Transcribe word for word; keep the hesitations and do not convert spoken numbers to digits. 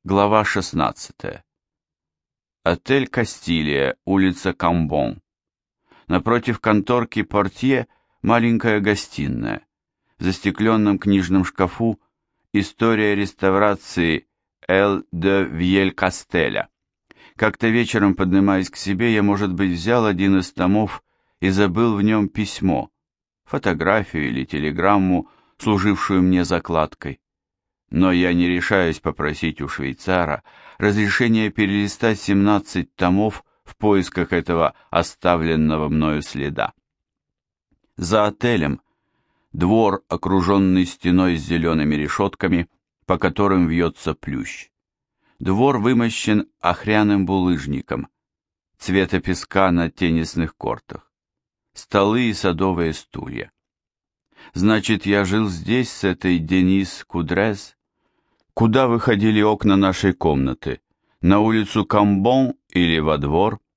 Глава шестнадцатая. Отель «Кастилия», улица Камбон. Напротив конторки портье маленькая гостиная. В застекленном книжном шкафу история реставрации Эл де Вьель-Кастеля. Как-то вечером, поднимаясь к себе, я, может быть, взял один из томов и забыл в нем письмо, фотографию или телеграмму, служившую мне закладкой. Но я не решаюсь попросить у швейцара разрешения перелистать семнадцать томов в поисках этого оставленного мною следа. За отелем двор, окруженный стеной с зелеными решетками, по которым вьется плющ. Двор вымощен охряным булыжником, цвета песка на теннисных кортах. Столы и садовые стулья. Значит, я жил здесь с этой Денис Кудрез? Куда выходили окна нашей комнаты? На улицу Камбон или во двор?